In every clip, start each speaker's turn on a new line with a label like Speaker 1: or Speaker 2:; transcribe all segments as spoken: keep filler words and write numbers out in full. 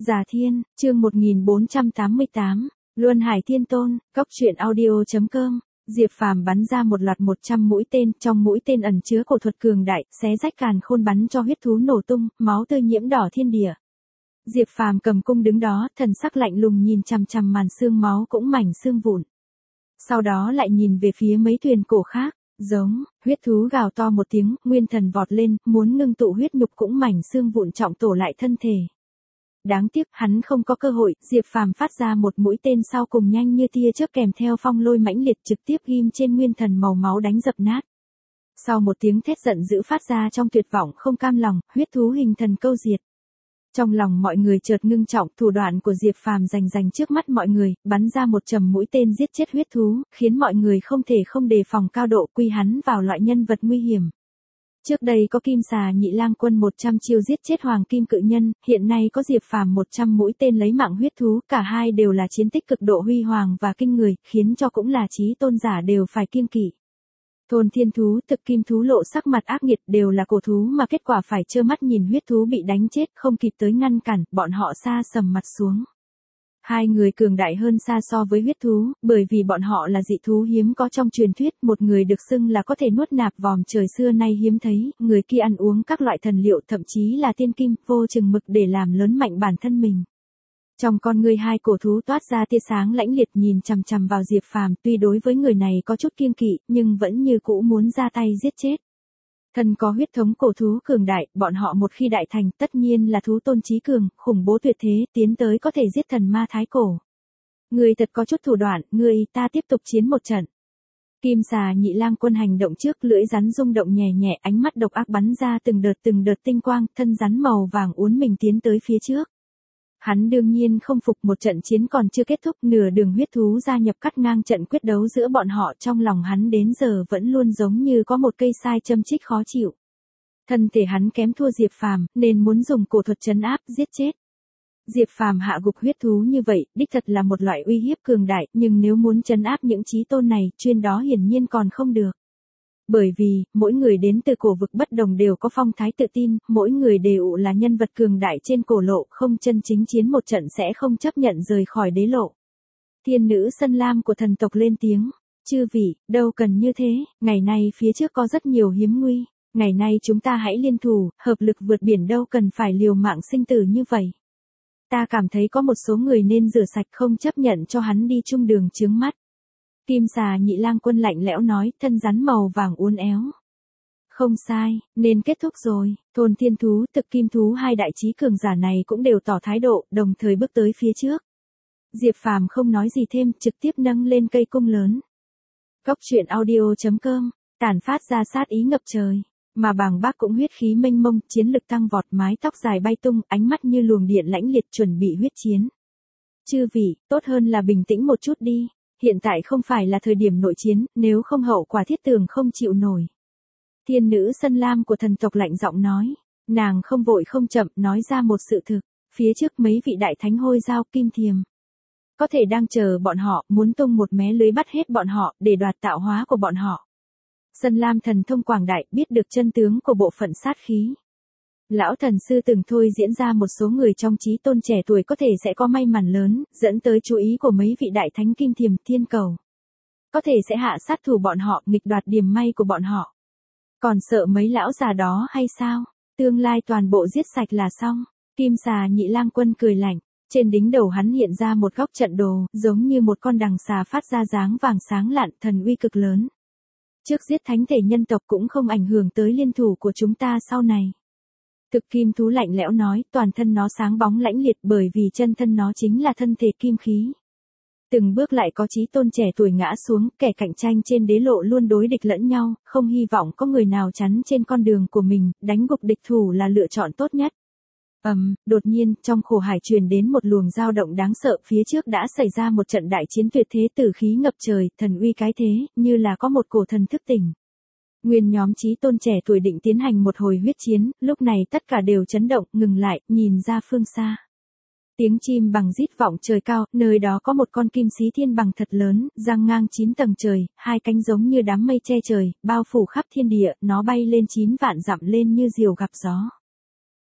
Speaker 1: Già Thiên, chương một nghìn bốn trăm tám mươi tám, Luân Hải Thiên Tôn, Cốc truyện audio.com. Diệp Phàm bắn ra một loạt một trăm mũi tên, trong mũi tên ẩn chứa cổ thuật cường đại, xé rách càn khôn bắn cho huyết thú nổ tung, máu tươi nhiễm đỏ thiên địa. Diệp Phàm cầm cung đứng đó, thần sắc lạnh lùng nhìn chằm chằm màn xương máu cũng mảnh xương vụn. Sau đó lại nhìn về phía mấy thuyền cổ khác, giống, huyết thú gào to một tiếng, nguyên thần vọt lên, muốn ngưng tụ huyết nhục cũng mảnh xương vụn trọng tổ lại thân thể. Đáng tiếc, hắn không có cơ hội, Diệp Phàm phát ra một mũi tên sau cùng nhanh như tia chớp kèm theo phong lôi mãnh liệt trực tiếp ghim trên nguyên thần màu máu đánh dập nát. Sau một tiếng thét giận dữ phát ra trong tuyệt vọng không cam lòng, huyết thú hình thần câu diệt. Trong lòng mọi người chợt ngưng trọng, thủ đoạn của Diệp Phàm rành rành trước mắt mọi người, bắn ra một trầm mũi tên giết chết huyết thú, khiến mọi người không thể không đề phòng cao độ quy hắn vào loại nhân vật nguy hiểm. Trước đây có Kim Xà Nhị Lang Quân một trăm chiêu giết chết Hoàng Kim Cự Nhân, hiện nay có Diệp Phàm một trăm mũi tên lấy mạng huyết thú, cả hai đều là chiến tích cực độ huy hoàng và kinh người, khiến cho cũng là chí tôn giả đều phải kiêng kỵ. Thôn thiên thú, thực kim thú lộ sắc mặt ác nghiệt đều là cổ thú mà kết quả phải trơ mắt nhìn huyết thú bị đánh chết, không kịp tới ngăn cản, bọn họ sa sầm mặt xuống. Hai người cường đại hơn xa so với huyết thú, bởi vì bọn họ là dị thú hiếm có trong truyền thuyết, một người được xưng là có thể nuốt nạp vòm trời xưa nay hiếm thấy, người kia ăn uống các loại thần liệu thậm chí là tiên kim, vô chừng mực để làm lớn mạnh bản thân mình. Trong con người hai cổ thú toát ra tia sáng lãnh liệt nhìn chằm chằm vào Diệp Phàm, tuy đối với người này có chút kiêng kỵ, nhưng vẫn như cũ muốn ra tay giết chết. Thân có huyết thống cổ thú cường đại, bọn họ một khi đại thành tất nhiên là thú tôn chí cường, khủng bố tuyệt thế, tiến tới có thể giết thần ma thái cổ. Người thật có chút thủ đoạn, người ta tiếp tục chiến một trận. Kim Xà Nhị Lang Quân hành động trước, lưỡi rắn rung động nhẹ nhẹ, ánh mắt độc ác bắn ra từng đợt từng đợt tinh quang, thân rắn màu vàng uốn mình tiến tới phía trước. Hắn đương nhiên không phục, một trận chiến còn chưa kết thúc, nửa đường huyết thú gia nhập cắt ngang trận quyết đấu giữa bọn họ, trong lòng hắn đến giờ vẫn luôn giống như có một cây sai châm chích khó chịu. Thân thể hắn kém thua Diệp Phàm, nên muốn dùng cổ thuật trấn áp, giết chết. Diệp Phàm hạ gục huyết thú như vậy, đích thật là một loại uy hiếp cường đại, nhưng nếu muốn trấn áp những chí tôn này, chuyên đó hiển nhiên còn không được. Bởi vì, mỗi người đến từ cổ vực bất đồng đều có phong thái tự tin, mỗi người đều là nhân vật cường đại trên cổ lộ, không chân chính chiến một trận sẽ không chấp nhận rời khỏi đế lộ. Thiên nữ Sân Lam của thần tộc lên tiếng, chư vị, đâu cần như thế, ngày nay phía trước có rất nhiều hiếm nguy, ngày nay chúng ta hãy liên thủ, hợp lực vượt biển, đâu cần phải liều mạng sinh tử như vậy. Ta cảm thấy có một số người nên rửa sạch, không chấp nhận cho hắn đi chung đường chướng mắt. Kim Xà Nhị Lang Quân lạnh lẽo nói, thân rắn màu vàng uốn éo. Không sai, nên kết thúc rồi. Thôn thiên thú, thực kim thú, hai đại chí cường giả này cũng đều tỏ thái độ, đồng thời bước tới phía trước. Diệp Phàm không nói gì thêm, trực tiếp nâng lên cây cung lớn. Cốc truyện audio.com, tản phát ra sát ý ngập trời. Mà Bàng Bác cũng huyết khí mênh mông, chiến lực tăng vọt, mái tóc dài bay tung, ánh mắt như luồng điện lãnh liệt chuẩn bị huyết chiến. Chư vị, tốt hơn là bình tĩnh một chút đi. Hiện tại không phải là thời điểm nội chiến, nếu không hậu quả thiết tường không chịu nổi. Thiên nữ Sân Lam của thần tộc lạnh giọng nói, nàng không vội không chậm nói ra một sự thực, phía trước mấy vị đại thánh hôi giao kim thiềm. Có thể đang chờ bọn họ, muốn tung một mé lưới bắt hết bọn họ, để đoạt tạo hóa của bọn họ. Sân Lam thần thông quảng đại, biết được chân tướng của bộ phận sát khí. Lão thần sư từng thôi diễn ra một số người trong chí tôn trẻ tuổi có thể sẽ có may mắn lớn, dẫn tới chú ý của mấy vị đại thánh kim thiềm thiên cầu. Có thể sẽ hạ sát thủ bọn họ, nghịch đoạt điểm may của bọn họ. Còn sợ mấy lão già đó hay sao? Tương lai toàn bộ giết sạch là xong. Kim Xà Nhị Lang Quân cười lạnh, trên đỉnh đầu hắn hiện ra một góc trận đồ, giống như một con đằng xà phát ra dáng vàng sáng lạn, thần uy cực lớn. Trước giết thánh thể nhân tộc cũng không ảnh hưởng tới liên thủ của chúng ta sau này. Thực kim thú lạnh lẽo nói, toàn thân nó sáng bóng lãnh liệt bởi vì chân thân nó chính là thân thể kim khí. Từng bước lại có chí tôn trẻ tuổi ngã xuống, kẻ cạnh tranh trên đế lộ luôn đối địch lẫn nhau, không hy vọng có người nào chắn trên con đường của mình, đánh gục địch thủ là lựa chọn tốt nhất. Ầm, um, đột nhiên, trong khổ hải truyền đến một luồng dao động đáng sợ, phía trước đã xảy ra một trận đại chiến tuyệt thế, tử khí ngập trời, thần uy cái thế, như là có một cổ thần thức tỉnh. Nguyên nhóm chí tôn trẻ tuổi định tiến hành một hồi huyết chiến, lúc này tất cả đều chấn động, ngừng lại, nhìn ra phương xa. Tiếng chim bằng rít vọng trời cao, nơi đó có một con kim xí thiên bằng thật lớn, giang ngang chín tầng trời, hai cánh giống như đám mây che trời, bao phủ khắp thiên địa, nó bay lên chín vạn dặm lên như diều gặp gió.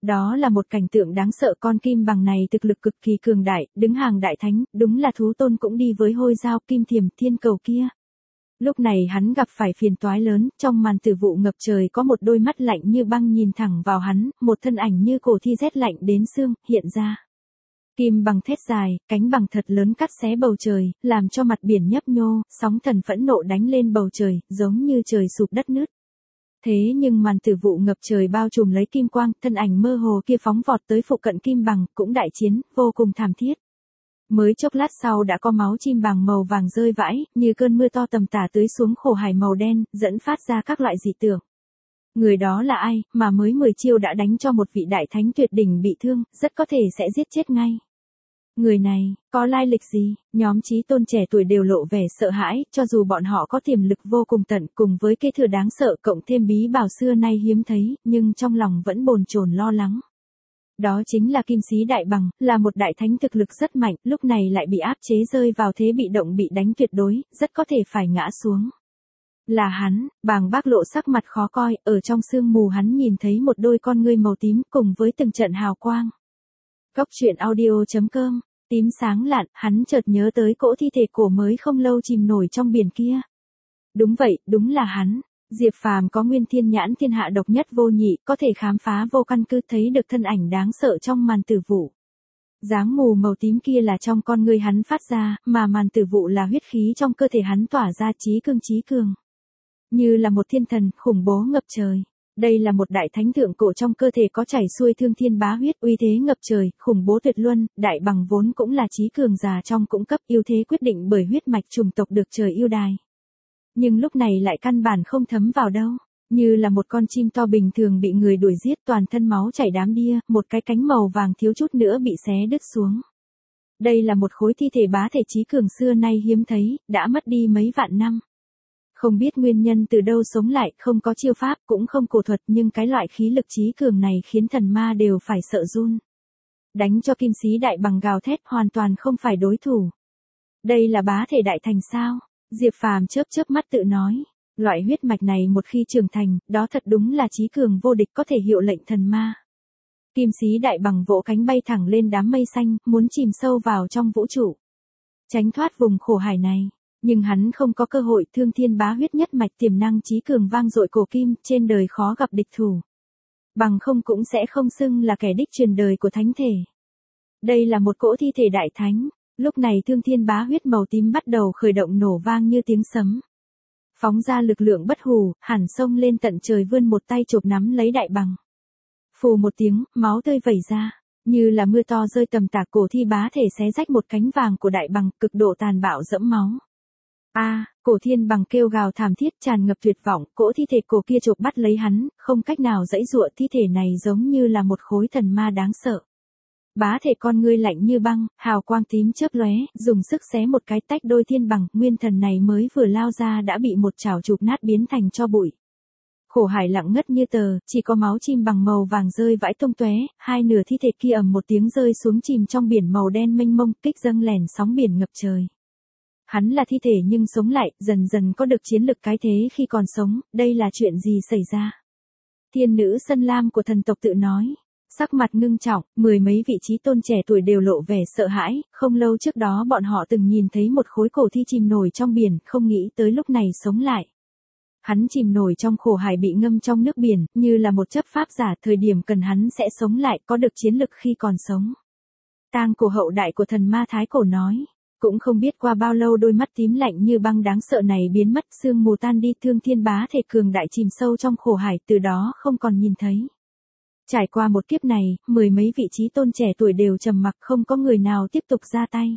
Speaker 1: Đó là một cảnh tượng đáng sợ, con kim bằng này thực lực cực kỳ cường đại, đứng hàng đại thánh, đúng là thú tôn cũng đi với hôi dao kim thiềm thiên cầu kia. Lúc này hắn gặp phải phiền toái lớn, trong màn tử vụ ngập trời có một đôi mắt lạnh như băng nhìn thẳng vào hắn, một thân ảnh như cổ thi rét lạnh đến xương, hiện ra. Kim bằng thét dài, cánh bằng thật lớn cắt xé bầu trời, làm cho mặt biển nhấp nhô, sóng thần phẫn nộ đánh lên bầu trời, giống như trời sụp đất nứt. Thế nhưng màn tử vụ ngập trời bao trùm lấy kim quang, thân ảnh mơ hồ kia phóng vọt tới phụ cận kim bằng, cũng đại chiến, vô cùng thảm thiết. Mới chốc lát sau đã có máu chim bằng màu vàng rơi vãi, như cơn mưa to tầm tả tưới xuống khổ hải màu đen, dẫn phát ra các loại dị tượng. Người đó là ai, mà mới mười chiêu đã đánh cho một vị đại thánh tuyệt đỉnh bị thương, rất có thể sẽ giết chết ngay. Người này, có lai lịch gì? Nhóm chí tôn trẻ tuổi đều lộ vẻ sợ hãi, cho dù bọn họ có tiềm lực vô cùng tận cùng với kế thừa đáng sợ cộng thêm bí bảo xưa nay hiếm thấy, nhưng trong lòng vẫn bồn chồn lo lắng. Đó chính là Kim Sĩ Đại Bằng, là một đại thánh thực lực rất mạnh, lúc này lại bị áp chế rơi vào thế bị động bị đánh tuyệt đối, rất có thể phải ngã xuống. Là hắn, Bàng Bác lộ sắc mặt khó coi, ở trong sương mù hắn nhìn thấy một đôi con ngươi màu tím cùng với từng trận hào quang. Góc truyện audio chấm com, tím sáng lạn, hắn chợt nhớ tới cỗ thi thể cổ mới không lâu chìm nổi trong biển kia. Đúng vậy, đúng là hắn. Diệp Phàm có nguyên thiên nhãn thiên hạ độc nhất vô nhị, có thể khám phá vô căn cứ thấy được thân ảnh đáng sợ trong màn tử vụ. Dáng mù màu tím kia là trong con người hắn phát ra, mà màn tử vụ là huyết khí trong cơ thể hắn tỏa ra chí cương chí cường. Như là một thiên thần, khủng bố ngập trời. Đây là một đại thánh thượng cổ trong cơ thể có chảy xuôi thương thiên bá huyết, uy thế ngập trời, khủng bố tuyệt luân, đại bằng vốn cũng là chí cường già trong cũng cấp yêu thế quyết định bởi huyết mạch chủng tộc được trời yêu đài. Nhưng lúc này lại căn bản không thấm vào đâu, như là một con chim to bình thường bị người đuổi giết toàn thân máu chảy đám đia, một cái cánh màu vàng thiếu chút nữa bị xé đứt xuống. Đây là một khối thi thể bá thể chí cường xưa nay hiếm thấy, đã mất đi mấy vạn năm. Không biết nguyên nhân từ đâu sống lại, không có chiêu pháp, cũng không cổ thuật, nhưng cái loại khí lực chí cường này khiến thần ma đều phải sợ run. Đánh cho Kim Sĩ Đại Bằng gào thét hoàn toàn không phải đối thủ. Đây là bá thể đại thành sao? Diệp Phàm chớp chớp mắt tự nói, loại huyết mạch này một khi trưởng thành, đó thật đúng là chí cường vô địch có thể hiệu lệnh thần ma. Kim Sĩ Đại Bằng vỗ cánh bay thẳng lên đám mây xanh, muốn chìm sâu vào trong vũ trụ. Tránh thoát vùng khổ hải này, nhưng hắn không có cơ hội, thương thiên bá huyết nhất mạch tiềm năng chí cường vang dội cổ kim, trên đời khó gặp địch thủ. Bằng không cũng sẽ không xưng là kẻ đích truyền đời của thánh thể. Đây là một cỗ thi thể đại thánh. Lúc này thương thiên bá huyết màu tím bắt đầu khởi động nổ vang như tiếng sấm. Phóng ra lực lượng bất hủ, hẳn xông lên tận trời vươn một tay chộp nắm lấy đại bằng. Phù một tiếng, máu tươi vẩy ra, như là mưa to rơi tầm tả, cổ thi bá thể xé rách một cánh vàng của đại bằng, cực độ tàn bạo dẫm máu. A, à, cổ thiên bằng kêu gào thảm thiết tràn ngập tuyệt vọng, cỗ thi thể cổ kia chộp bắt lấy hắn, không cách nào giãy giụa, thi thể này giống như là một khối thần ma đáng sợ. Bá thể con ngươi lạnh như băng, hào quang tím chớp lóe, dùng sức xé một cái tách đôi thiên bằng, nguyên thần này mới vừa lao ra đã bị một chảo chụp nát biến thành tro bụi. Khổ hải lặng ngất như tờ, chỉ có máu chim bằng màu vàng rơi vãi tung tóe, hai nửa thi thể kia ầm một tiếng rơi xuống chìm trong biển màu đen mênh mông, kích dâng lèn sóng biển ngập trời. Hắn là thi thể nhưng sống lại, dần dần có được chiến lực cái thế khi còn sống, đây là chuyện gì xảy ra? Thiên nữ Sân Lam của thần tộc tự nói. Sắc mặt ngưng trọng, mười mấy vị chí tôn trẻ tuổi đều lộ vẻ sợ hãi, không lâu trước đó bọn họ từng nhìn thấy một khối cổ thi chìm nổi trong biển, không nghĩ tới lúc này sống lại. Hắn chìm nổi trong khổ hải bị ngâm trong nước biển, như là một chấp pháp giả, thời điểm cần hắn sẽ sống lại, có được chiến lực khi còn sống. Tang cổ hậu đại của thần ma thái cổ nói, cũng không biết qua bao lâu đôi mắt tím lạnh như băng đáng sợ này biến mất, sương mù tan đi, thương thiên bá thể cường đại chìm sâu trong khổ hải, từ đó không còn nhìn thấy. Trải qua một kiếp này, mười mấy vị chí tôn trẻ tuổi đều trầm mặc, không có người nào tiếp tục ra tay.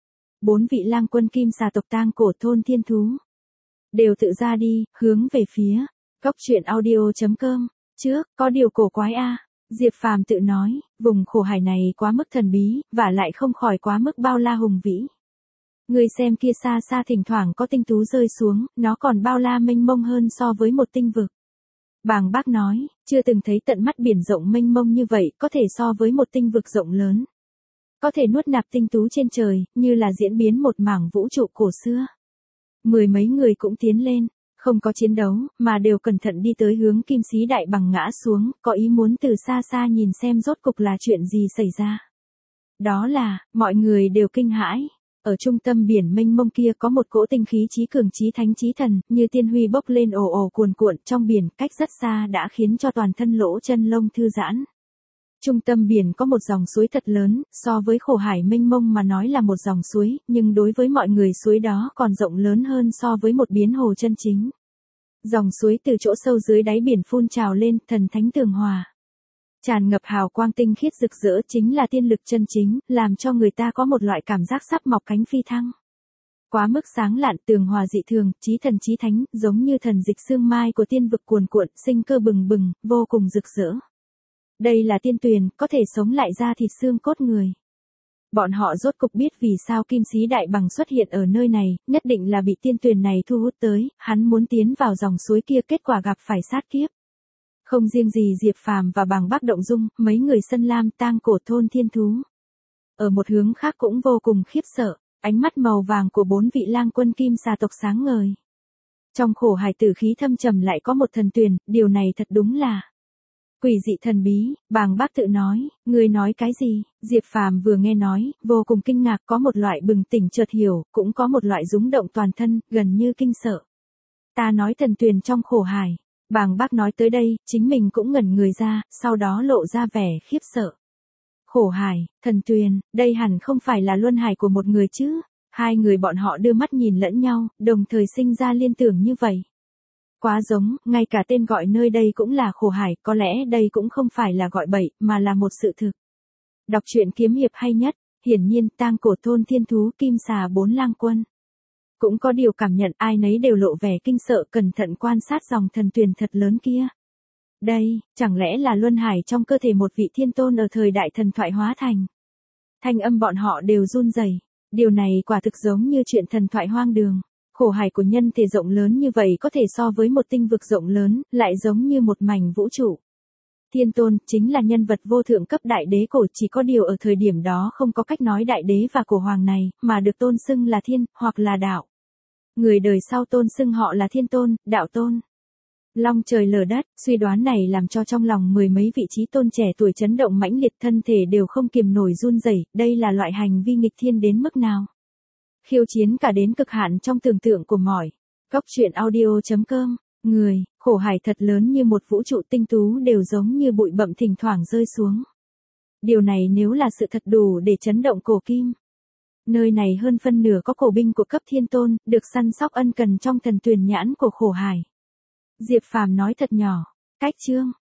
Speaker 1: Bốn vị lang quân kim xà tộc Tang cổ thôn thiên thú đều tự ra đi, hướng về phía góc truyện audio chấm com. Trước, có điều cổ quái a, Diệp Phàm tự nói, vùng khổ hải này quá mức thần bí, và lại không khỏi quá mức bao la hùng vĩ. Người xem kia xa xa thỉnh thoảng có tinh tú rơi xuống, nó còn bao la mênh mông hơn so với một tinh vực. Bàng Bác nói, chưa từng thấy tận mắt biển rộng mênh mông như vậy, có thể so với một tinh vực rộng lớn. Có thể nuốt nạp tinh tú trên trời, như là diễn biến một mảng vũ trụ cổ xưa. Mười mấy người cũng tiến lên, Không có chiến đấu, mà đều cẩn thận đi tới hướng Kim Sĩ Đại Bằng ngã xuống, có ý muốn từ xa xa nhìn xem rốt cục là chuyện gì xảy ra. Đó là, mọi người đều kinh hãi. Ở trung tâm biển mênh mông kia có một cỗ tinh khí chí cường chí thánh chí thần, như tiên huy bốc lên ồ ồ cuồn cuộn trong biển, cách rất xa đã khiến cho toàn thân lỗ chân lông thư giãn. Trung tâm biển có một dòng suối thật lớn, so với khổ hải mênh mông mà nói là một dòng suối, nhưng đối với mọi người suối đó còn rộng lớn hơn so với một biến hồ chân chính. Dòng suối từ chỗ sâu dưới đáy biển phun trào lên, thần thánh tường hòa. Tràn ngập hào quang tinh khiết rực rỡ chính là tiên lực chân chính, làm cho người ta có một loại cảm giác sắp mọc cánh phi thăng. Quá mức sáng lạn, tường hòa dị thường, chí thần chí thánh, giống như thần dịch sương mai của tiên vực cuồn cuộn, sinh cơ bừng bừng, vô cùng rực rỡ. Đây là tiên tuyền, có thể sống lại ra thịt xương cốt người. Bọn họ rốt cục biết vì sao Kim Sĩ Đại Bằng xuất hiện ở nơi này, nhất định là bị tiên tuyền này thu hút tới, hắn muốn tiến vào dòng suối kia, kết quả gặp phải sát kiếp. Không riêng gì Diệp Phàm và Bàng Bác Động Dung, mấy người Sân Lam Tang Cổ thôn thiên thú. Ở một hướng khác cũng vô cùng khiếp sợ, ánh mắt màu vàng của bốn vị lang quân kim xà tộc sáng ngời. Trong khổ hải tử khí thâm trầm lại có một thần tuyền, điều này thật đúng là quỷ dị thần bí. Bàng Bác tự nói, ngươi nói cái gì? Diệp Phàm vừa nghe nói, vô cùng kinh ngạc, có một loại bừng tỉnh chợt hiểu, cũng có một loại rúng động toàn thân, gần như kinh sợ. Ta nói thần tuyền trong khổ hải. Bàng Bác nói tới đây, chính mình cũng ngẩn người ra, sau đó lộ ra vẻ khiếp sợ. Khổ hải, thần tuyền, đây hẳn không phải là luân hải của một người chứ? Hai người bọn họ đưa mắt nhìn lẫn nhau, đồng thời sinh ra liên tưởng như vậy. Quá giống, ngay cả tên gọi nơi đây cũng là khổ hải, có lẽ đây cũng không phải là gọi bậy, mà là một sự thực. Đọc truyện kiếm hiệp hay nhất, hiển nhiên Tang Cổ thôn thiên thú kim xà bốn lang quân. Cũng có điều cảm nhận, ai nấy đều lộ vẻ kinh sợ, cẩn thận quan sát dòng thần tuyền thật lớn kia. Đây, chẳng lẽ là luân hải trong cơ thể một vị thiên tôn ở thời đại thần thoại hóa thành. Thanh âm bọn họ đều run rẩy. Điều này quả thực giống như chuyện thần thoại hoang đường. Khổ hải của nhân thể rộng lớn như vậy có thể so với một tinh vực rộng lớn, lại giống như một mảnh vũ trụ. Thiên tôn, chính là nhân vật vô thượng cấp đại đế cổ, chỉ có điều ở thời điểm đó không có cách nói đại đế và cổ hoàng này, mà được tôn xưng là thiên, hoặc là đạo. Người đời sau tôn xưng họ là thiên tôn, đạo tôn. Long trời lở đất, suy đoán này làm cho trong lòng mười mấy vị trí tôn trẻ tuổi chấn động mãnh liệt, thân thể đều không kiềm nổi run rẩy, đây là loại hành vi nghịch thiên đến mức nào. Khiêu chiến cả đến cực hạn trong tưởng tượng của mọi. Góc truyện audio chấm com, người, khổ hải thật lớn như một vũ trụ tinh tú đều giống như bụi bặm thỉnh thoảng rơi xuống. Điều này nếu là sự thật đủ để chấn động cổ kim. Nơi này hơn phân nửa có cổ binh của cấp thiên tôn, được săn sóc ân cần trong thần tuyền nhãn của khổ hải. Diệp Phàm nói thật nhỏ, cách chương.